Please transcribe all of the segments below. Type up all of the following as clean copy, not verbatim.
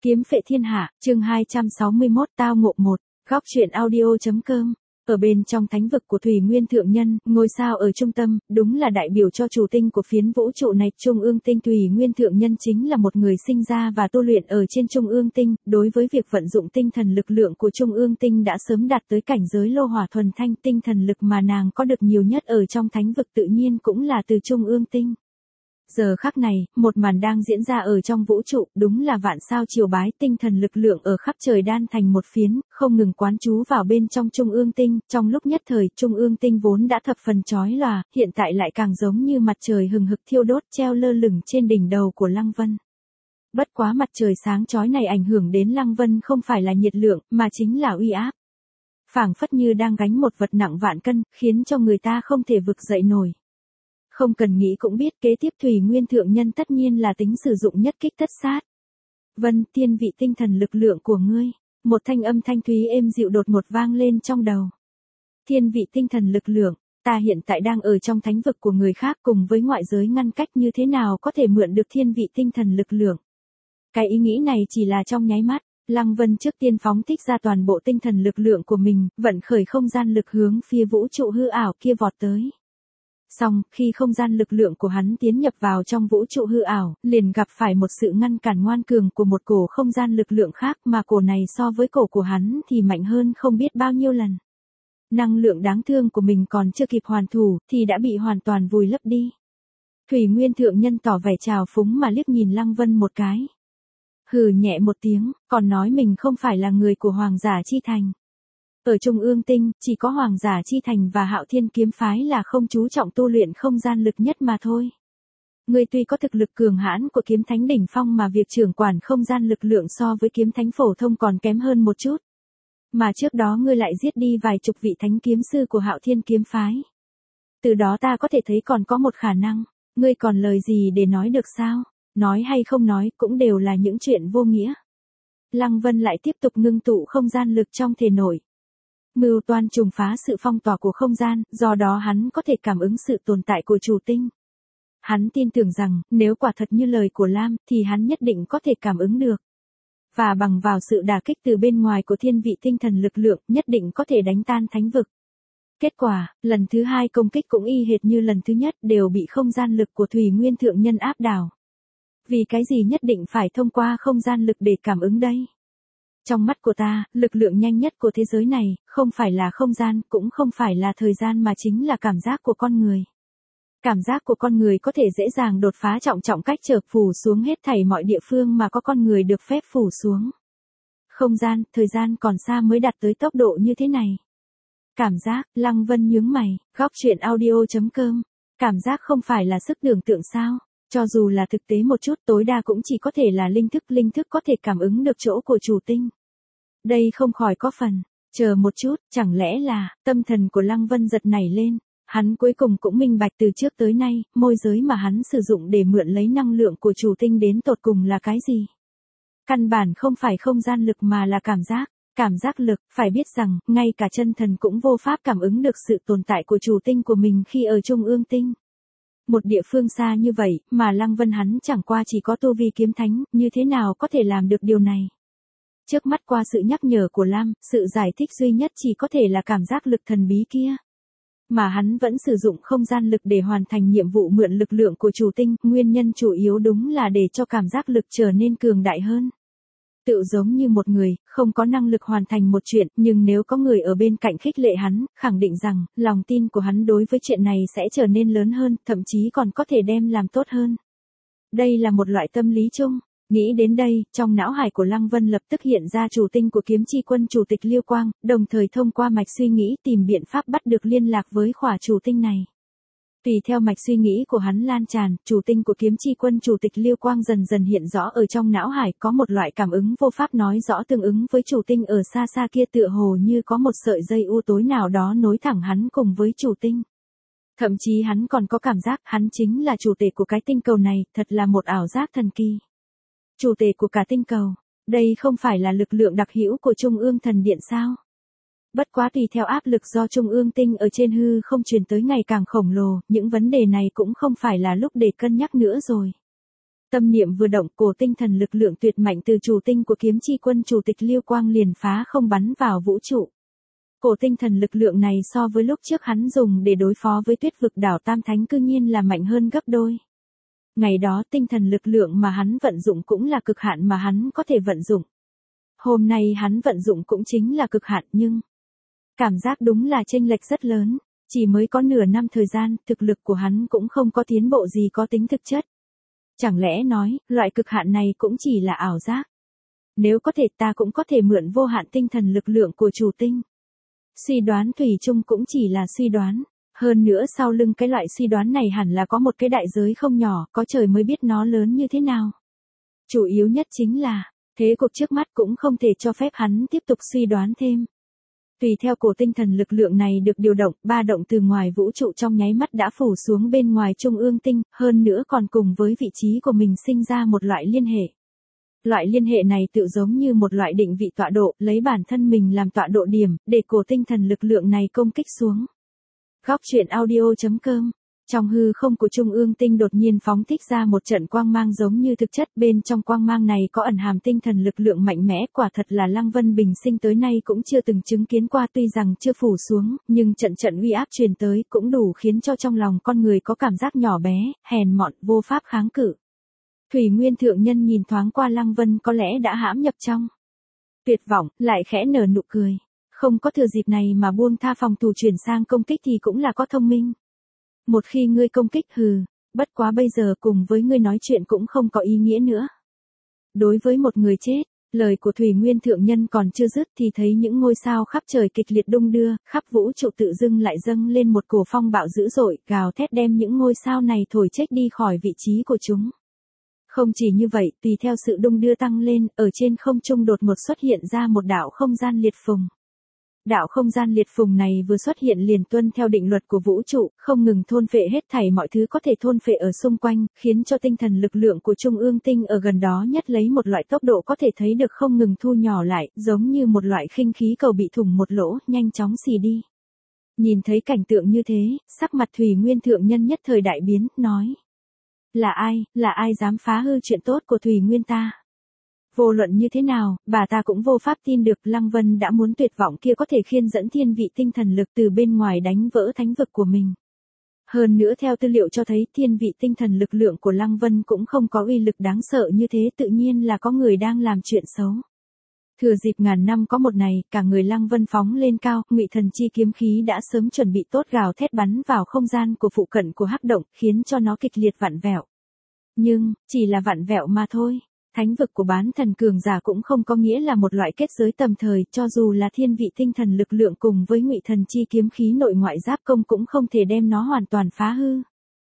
Kiếm phệ thiên hạ, chương 261 tao ngộ 1, góc truyện audio.com. Ở bên trong thánh vực của Thủy Nguyên Thượng Nhân, ngôi sao ở trung tâm, đúng là đại biểu cho chủ tinh của phiến vũ trụ này. Trung ương tinh Thủy Nguyên Thượng Nhân chính là một người sinh ra và tu luyện ở trên trung ương tinh, đối với việc vận dụng tinh thần lực lượng của trung ương tinh đã sớm đạt tới cảnh giới lô hỏa thuần thanh. Tinh thần lực mà nàng có được nhiều nhất ở trong thánh vực tự nhiên cũng là từ trung ương tinh. Giờ khắc này, một màn đang diễn ra ở trong vũ trụ, đúng là vạn sao triều bái, tinh thần lực lượng ở khắp trời đan thành một phiến, không ngừng quán trú vào bên trong trung ương tinh. Trong lúc nhất thời, trung ương tinh vốn đã thập phần chói lòa, hiện tại lại càng giống như mặt trời hừng hực thiêu đốt treo lơ lửng trên đỉnh đầu của Lăng Vân. Bất quá mặt trời sáng chói này ảnh hưởng đến Lăng Vân không phải là nhiệt lượng, mà chính là uy áp. Phảng phất như đang gánh một vật nặng vạn cân, khiến cho người ta không thể vực dậy nổi. Không cần nghĩ cũng biết kế tiếp Thủy Nguyên Thượng Nhân tất nhiên là tính sử dụng nhất kích tất sát. Vân, tiên vị tinh thần lực lượng của ngươi. Một thanh âm thanh thúy êm dịu đột một vang lên trong đầu. Thiên vị tinh thần lực lượng, ta hiện tại đang ở trong thánh vực của người khác, cùng với ngoại giới ngăn cách, như thế nào có thể mượn được thiên vị tinh thần lực lượng. Cái ý nghĩ này chỉ là trong nháy mắt, Lăng Vân trước tiên phóng thích ra toàn bộ tinh thần lực lượng của mình, vận khởi không gian lực hướng phía vũ trụ hư ảo kia vọt tới. Xong, khi không gian lực lượng của hắn tiến nhập vào trong vũ trụ hư ảo, liền gặp phải một sự ngăn cản ngoan cường của một cổ không gian lực lượng khác, mà cổ này so với cổ của hắn thì mạnh hơn không biết bao nhiêu lần. Năng lượng đáng thương của mình còn chưa kịp hoàn thủ, thì đã bị hoàn toàn vùi lấp đi. Thủy Nguyên Thượng Nhân tỏ vẻ trào phúng mà liếc nhìn Lăng Vân một cái. Hừ nhẹ một tiếng, còn nói mình không phải là người của Hoàng giả Chi Thành. Ở Trung ương tinh, chỉ có Hoàng giả Chi Thành và Hạo Thiên kiếm phái là không chú trọng tu luyện không gian lực nhất mà thôi. Ngươi tuy có thực lực cường hãn của kiếm thánh đỉnh phong mà việc trưởng quản không gian lực lượng so với kiếm thánh phổ thông còn kém hơn một chút. Mà trước đó ngươi lại giết đi vài chục vị thánh kiếm sư của Hạo Thiên kiếm phái. Từ đó ta có thể thấy còn có một khả năng, ngươi còn lời gì để nói được sao? Nói hay không nói cũng đều là những chuyện vô nghĩa. Lăng Vân lại tiếp tục ngưng tụ không gian lực trong thể nội. Mưu toan trùng phá sự phong tỏa của không gian, do đó hắn có thể cảm ứng sự tồn tại của chủ tinh. Hắn tin tưởng rằng, nếu quả thật như lời của Lam, thì hắn nhất định có thể cảm ứng được. Và bằng vào sự đả kích từ bên ngoài của thiên vị tinh thần lực lượng, nhất định có thể đánh tan thánh vực. Kết quả, lần thứ hai công kích cũng y hệt như lần thứ nhất, đều bị không gian lực của Thủy Nguyên Thượng Nhân áp đảo. Vì cái gì nhất định phải thông qua không gian lực để cảm ứng đây? Trong mắt của ta, lực lượng nhanh nhất của thế giới này, không phải là không gian, cũng không phải là thời gian mà chính là cảm giác của con người. Cảm giác của con người có thể dễ dàng đột phá trọng cách trở phủ xuống hết thảy mọi địa phương mà có con người được phép phủ xuống. Không gian, thời gian còn xa mới đạt tới tốc độ như thế này. Cảm giác, Lăng Vân nhướng mày, góc truyện audio.com. Cảm giác không phải là sức tưởng tượng sao? Cho dù là thực tế một chút, tối đa cũng chỉ có thể là linh thức có thể cảm ứng được chỗ của chủ tinh. Đây không khỏi có phần, chờ một chút, chẳng lẽ là, tâm thần của Lăng Vân giật nảy lên, hắn cuối cùng cũng minh bạch từ trước tới nay, môi giới mà hắn sử dụng để mượn lấy năng lượng của chủ tinh đến tột cùng là cái gì? Căn bản không phải không gian lực mà là cảm giác lực, phải biết rằng, ngay cả chân thần cũng vô pháp cảm ứng được sự tồn tại của chủ tinh của mình khi ở trung ương tinh. Một địa phương xa như vậy, mà Lăng Vân hắn chẳng qua chỉ có tu vi kiếm thánh, như thế nào có thể làm được điều này? Trước mắt qua sự nhắc nhở của Lam, sự giải thích duy nhất chỉ có thể là cảm giác lực thần bí kia. Mà hắn vẫn sử dụng không gian lực để hoàn thành nhiệm vụ mượn lực lượng của chủ tinh, nguyên nhân chủ yếu đúng là để cho cảm giác lực trở nên cường đại hơn. Tự giống như một người, không có năng lực hoàn thành một chuyện, nhưng nếu có người ở bên cạnh khích lệ hắn, khẳng định rằng, lòng tin của hắn đối với chuyện này sẽ trở nên lớn hơn, thậm chí còn có thể đem làm tốt hơn. Đây là một loại tâm lý chung. Nghĩ đến đây, trong não hải của Lăng Vân lập tức hiện ra chủ tinh của kiếm chi quân chủ tịch Liêu Quang, đồng thời thông qua mạch suy nghĩ tìm biện pháp bắt được liên lạc với khỏa chủ tinh này. Tùy theo mạch suy nghĩ của hắn lan tràn, chủ tinh của kiếm chi quân chủ tịch Liêu Quang dần dần hiện rõ ở trong não hải, có một loại cảm ứng vô pháp nói rõ tương ứng với chủ tinh ở xa xa kia, tựa hồ như có một sợi dây u tối nào đó nối thẳng hắn cùng với chủ tinh. Thậm chí hắn còn có cảm giác hắn chính là chủ tể của cái tinh cầu này, thật là một ảo giác thần kỳ. Chủ tể của cả tinh cầu, đây không phải là lực lượng đặc hữu của Trung ương thần điện sao? Bất quá tùy theo áp lực do Trung ương tinh ở trên hư không truyền tới ngày càng khổng lồ, những vấn đề này cũng không phải là lúc để cân nhắc nữa rồi. Tâm niệm vừa động, cổ tinh thần lực lượng tuyệt mạnh từ chủ tinh của kiếm chi quân chủ tịch Lưu Quang liền phá không bắn vào vũ trụ. Cổ tinh thần lực lượng này so với lúc trước hắn dùng để đối phó với Tuyết vực đảo Tam Thánh cư nhiên là mạnh hơn gấp đôi. Ngày đó tinh thần lực lượng mà hắn vận dụng cũng là cực hạn mà hắn có thể vận dụng. Hôm nay hắn vận dụng cũng chính là cực hạn nhưng cảm giác đúng là chênh lệch rất lớn, chỉ mới có nửa năm thời gian, thực lực của hắn cũng không có tiến bộ gì có tính thực chất. Chẳng lẽ nói, loại cực hạn này cũng chỉ là ảo giác? Nếu có thể ta cũng có thể mượn vô hạn tinh thần lực lượng của chủ tinh. Suy đoán thủy chung cũng chỉ là suy đoán. Hơn nữa sau lưng cái loại suy đoán này hẳn là có một cái đại giới không nhỏ, có trời mới biết nó lớn như thế nào. Chủ yếu nhất chính là, thế cuộc trước mắt cũng không thể cho phép hắn tiếp tục suy đoán thêm. Tùy theo cổ tinh thần lực lượng này được điều động, ba động từ ngoài vũ trụ trong nháy mắt đã phủ xuống bên ngoài trung ương tinh, hơn nữa còn cùng với vị trí của mình sinh ra một loại liên hệ. Loại liên hệ này tự giống như một loại định vị tọa độ, lấy bản thân mình làm tọa độ điểm, để cổ tinh thần lực lượng này công kích xuống. Góc truyện audio.com. Trong hư không của trung ương tinh đột nhiên phóng thích ra một trận quang mang giống như thực chất, bên trong quang mang này có ẩn hàm tinh thần lực lượng mạnh mẽ, quả thật là Lăng Vân bình sinh tới nay cũng chưa từng chứng kiến qua, tuy rằng chưa phủ xuống, nhưng trận trận uy áp truyền tới cũng đủ khiến cho trong lòng con người có cảm giác nhỏ bé, hèn mọn, vô pháp kháng cự. Thủy Nguyên thượng nhân nhìn thoáng qua Lăng Vân có lẽ đã hãm nhập trong tuyệt vọng, lại khẽ nở nụ cười. Không có thừa dịp này mà buông tha phòng thủ chuyển sang công kích thì cũng là có thông minh. Một khi ngươi công kích bất quá bây giờ cùng với ngươi nói chuyện cũng không có ý nghĩa nữa. Đối với một người chết, lời của Thủy Nguyên thượng nhân còn chưa dứt thì thấy những ngôi sao khắp trời kịch liệt đung đưa, khắp vũ trụ tự dưng lại dâng lên một cổ phong bạo dữ dội, gào thét đem những ngôi sao này thổi chết đi khỏi vị trí của chúng. Không chỉ như vậy, tùy theo sự đung đưa tăng lên, ở trên không trung đột ngột xuất hiện ra một đạo không gian liệt phùng. Đạo không gian liệt phùng này vừa xuất hiện liền tuân theo định luật của vũ trụ, không ngừng thôn phệ hết thảy mọi thứ có thể thôn phệ ở xung quanh, khiến cho tinh thần lực lượng của trung ương tinh ở gần đó nhất lấy một loại tốc độ có thể thấy được không ngừng thu nhỏ lại, giống như một loại khinh khí cầu bị thủng một lỗ, nhanh chóng xì đi. Nhìn thấy cảnh tượng như thế, sắc mặt Thủy Nguyên thượng nhân nhất thời đại biến, nói: là ai dám phá hư chuyện tốt của Thủy Nguyên ta? Vô luận như thế nào, bà ta cũng vô pháp tin được Lăng Vân đã muốn tuyệt vọng kia có thể khiên dẫn thiên vị tinh thần lực từ bên ngoài đánh vỡ thánh vực của mình. Hơn nữa theo tư liệu cho thấy thiên vị tinh thần lực lượng của Lăng Vân cũng không có uy lực đáng sợ như thế, tự nhiên là có người đang làm chuyện xấu. Thừa dịp ngàn năm có một ngày, cả người Lăng Vân phóng lên cao, Ngụy Thần Chi kiếm khí đã sớm chuẩn bị tốt gào thét bắn vào không gian của phụ cận của hắc động, khiến cho nó kịch liệt vặn vẹo. Nhưng, chỉ là vặn vẹo mà thôi. Thánh vực của bán thần cường giả cũng không có nghĩa là một loại kết giới tầm thời, cho dù là thiên vị tinh thần lực lượng cùng với Ngụy Thần Chi kiếm khí nội ngoại giáp công cũng không thể đem nó hoàn toàn phá hư.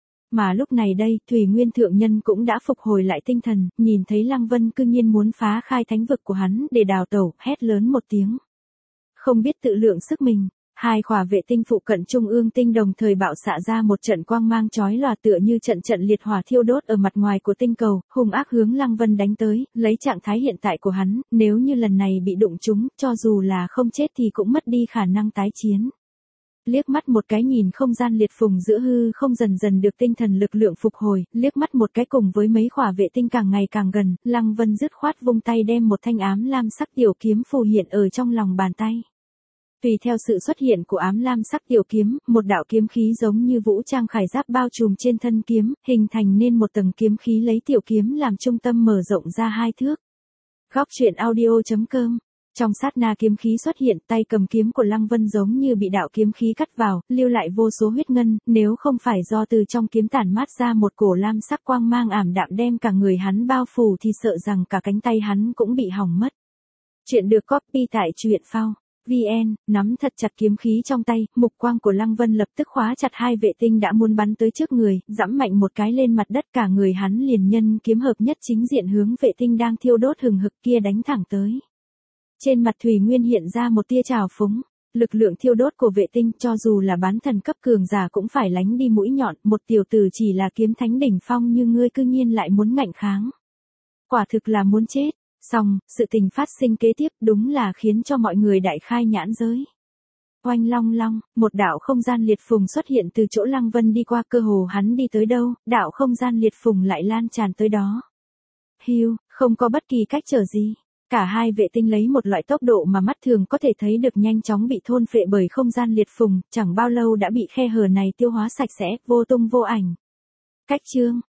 Mà lúc này đây, Thủy Nguyên thượng nhân cũng đã phục hồi lại tinh thần, nhìn thấy Lăng Vân cư nhiên muốn phá khai thánh vực của hắn để đào tẩu, hét lớn một tiếng. Không biết tự lượng sức mình, hai khỏa vệ tinh phụ cận trung ương tinh đồng thời bạo xạ ra một trận quang mang chói lòa tựa như trận liệt hỏa thiêu đốt ở mặt ngoài của tinh cầu, hung ác hướng Lăng Vân đánh tới, lấy trạng thái hiện tại của hắn, nếu như lần này bị đụng trúng, cho dù là không chết thì cũng mất đi khả năng tái chiến. Liếc mắt một cái nhìn không gian liệt phùng giữa hư không dần dần được tinh thần lực lượng phục hồi, liếc mắt một cái cùng với mấy khỏa vệ tinh càng ngày càng gần, Lăng Vân dứt khoát vung tay đem một thanh ám lam sắc tiểu kiếm phù hiện ở trong lòng bàn tay. Tùy theo sự xuất hiện của ám lam sắc tiểu kiếm, một đạo kiếm khí giống như vũ trang khải giáp bao trùm trên thân kiếm, hình thành nên một tầng kiếm khí lấy tiểu kiếm làm trung tâm mở rộng ra 2 thước. Góc truyện audio.com. Trong sát na kiếm khí xuất hiện, tay cầm kiếm của Lăng Vân giống như bị đạo kiếm khí cắt vào, lưu lại vô số huyết ngân, nếu không phải do từ trong kiếm tản mát ra một cổ lam sắc quang mang ảm đạm đem cả người hắn bao phủ thì sợ rằng cả cánh tay hắn cũng bị hỏng mất. Chuyện được copy tại truyện phao VN, nắm thật chặt kiếm khí trong tay, mục quang của Lăng Vân lập tức khóa chặt hai vệ tinh đã muốn bắn tới trước người, giẫm mạnh một cái lên mặt đất, cả người hắn liền nhân kiếm hợp nhất chính diện hướng vệ tinh đang thiêu đốt hừng hực kia đánh thẳng tới. Trên mặt Thủy Nguyên hiện ra một tia trào phúng, lực lượng thiêu đốt của vệ tinh cho dù là bán thần cấp cường giả cũng phải lánh đi mũi nhọn, một tiểu tử chỉ là kiếm thánh đỉnh phong như ngươi cư nhiên lại muốn ngạnh kháng. Quả thực là muốn chết. Xong, sự tình phát sinh kế tiếp đúng là khiến cho mọi người đại khai nhãn giới. Oanh long long, một đạo không gian liệt phùng xuất hiện từ chỗ Lăng Vân đi qua, cơ hồ hắn đi tới đâu, đạo không gian liệt phùng lại lan tràn tới đó. Hưu, không có bất kỳ cách trở gì. Cả hai vệ tinh lấy một loại tốc độ mà mắt thường có thể thấy được nhanh chóng bị thôn phệ bởi không gian liệt phùng, chẳng bao lâu đã bị khe hở này tiêu hóa sạch sẽ, vô tung vô ảnh. Cách chương